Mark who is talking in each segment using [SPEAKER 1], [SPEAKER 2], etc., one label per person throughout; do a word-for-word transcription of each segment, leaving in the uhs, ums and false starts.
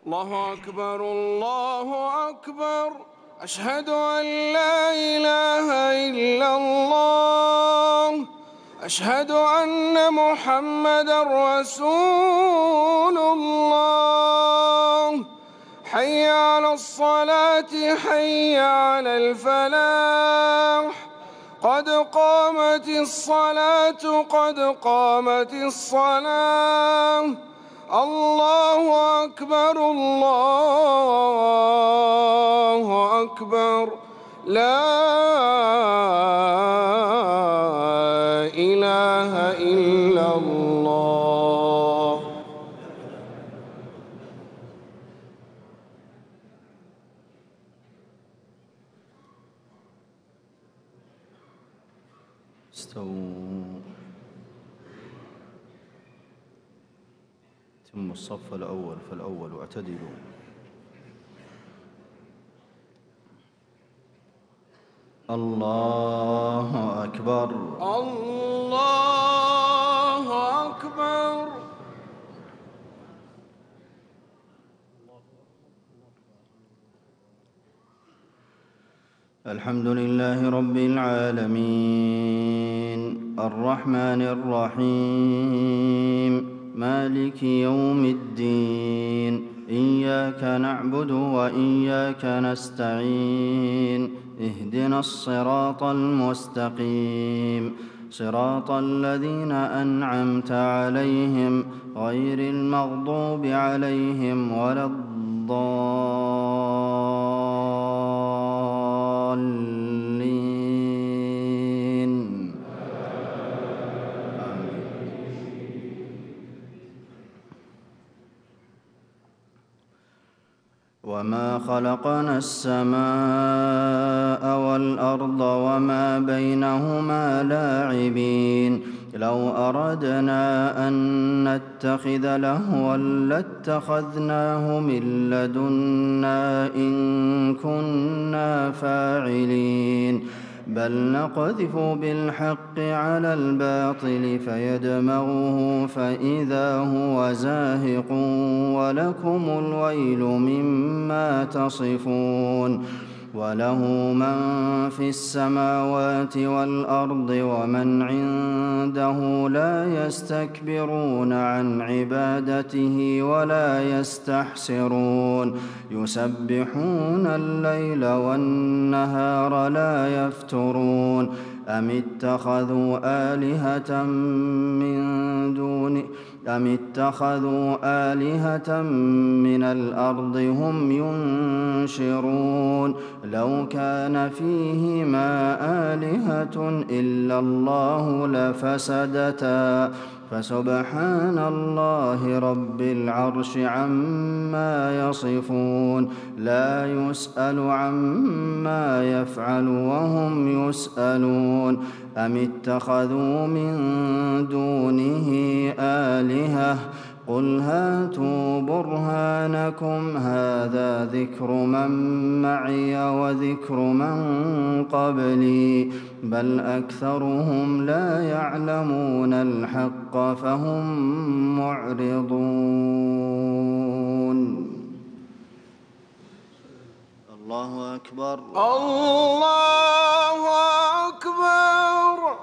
[SPEAKER 1] الله أكبر الله أكبر. أشهد أن لا إله إلا الله. أشهد أن محمدًا رسول الله. حي على الصلاة حي على الفلاح. قد قامت الصلاة قد قامت الصلاة. الله أكبر الله أكبر. لا إله إلا الله.
[SPEAKER 2] استووا. ثم الصف الأول فالأول واعتدلوا. الله أكبر
[SPEAKER 1] الله أكبر.
[SPEAKER 2] الحمد لله رب العالمين الرحمن الرحيم مالك يوم الدين إياك نعبد وإياك نستعين اهدنا الصراط المستقيم صراط الذين أنعمت عليهم غير المغضوب عليهم ولا الضالين. وما خلقنا السماء والأرض وما بينهما لاعبين لو أردنا أن نتخذ لهوا لاتخذناه من لدنا إن كنا فاعلين بل نقذف بالحق على الباطل فيدمغه فإذا هو زاهق ولكم الويل مما تصفون وله من في السماوات والأرض ومن عنده لا يستكبرون عن عبادته ولا يستحسرون يسبحون الليل والنهار لا يفترون أم اتخذوا آلهة من دونه أم اتخذوا آلهة من الأرض هم ينشرون لو كان فيهما آلهة إلا الله لفسدتا فسبحان الله رب العرش عما يصفون لا يسأل عما يفعل وهم يسألون أم اتخذوا من دونه آلهة قل هاتوا برهانكم هذا ذكر من معي وذكر من قبلي بل أكثرهم لا يعلمون الحق فهم معرضون. الله أكبر
[SPEAKER 1] الله أكبر.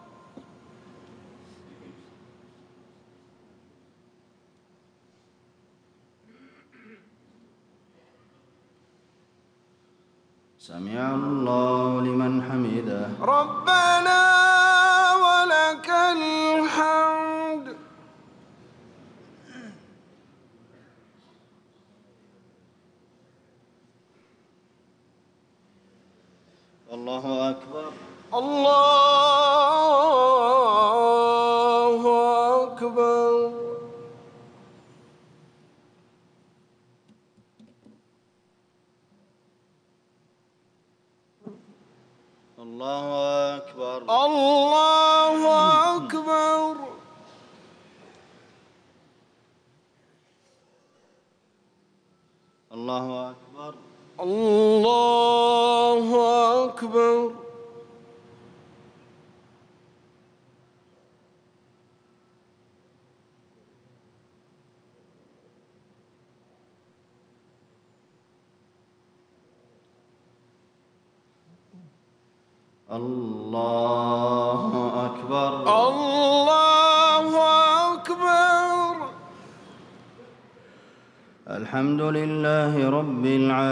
[SPEAKER 2] سمع الله لمن حمده
[SPEAKER 1] ربنا ولك الحمد.
[SPEAKER 2] الله أكبر
[SPEAKER 1] الله أكبر.
[SPEAKER 2] الله أكبر
[SPEAKER 1] الله أكبر.
[SPEAKER 2] الله أكبر
[SPEAKER 1] الله أكبر.
[SPEAKER 2] الله أكبر.
[SPEAKER 1] الله أكبر.
[SPEAKER 2] الحمد لله رب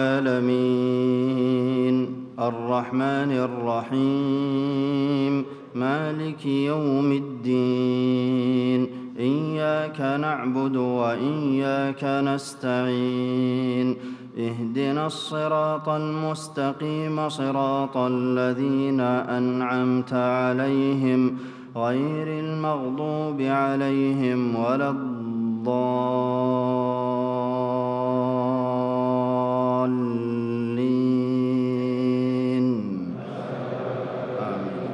[SPEAKER 2] العالمين الرحمن الرحيم مالك يوم الدين إياك نعبد وإياك نستعين اهدنا الصراط المستقيم صراط الذين أنعمت عليهم غير المغضوب عليهم ولا الضالين آمين.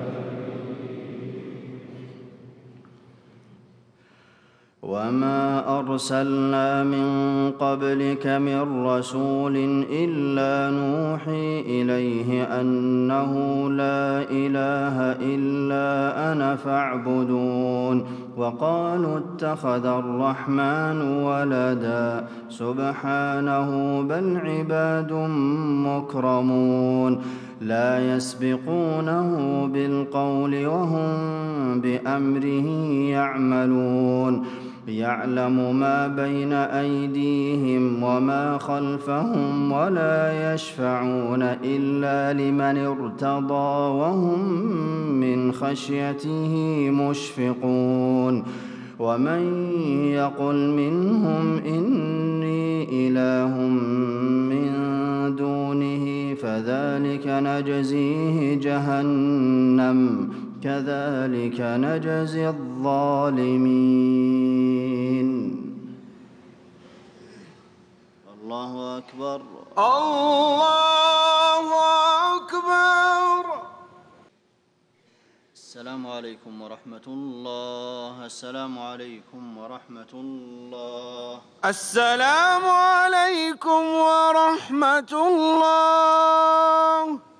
[SPEAKER 2] وما أرسلنا من قبلك من رسول إلا نوحي إليه أنه لا إله إلا أنا فاعبدون وقالوا اتخذ الرحمن ولدا سبحانه بل عباد مكرمون لا يسبقونه بالقول وهم بأمره يعملون يعلم ما بين أيديهم وما خلفهم ولا يشفعون إلا لمن ارتضى وهم من خشيته مشفقون ومن يقل منهم إني إله من دونه فذلك نجزيه جهنم كذلك نجزي الظالمين. الله أكبر.
[SPEAKER 1] الله أكبر.
[SPEAKER 2] السلام عليكم ورحمة الله. السلام عليكم ورحمة الله.
[SPEAKER 1] السلام عليكم ورحمة الله.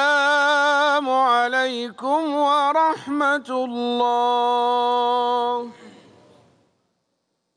[SPEAKER 1] السلام عليكم ورحمة الله.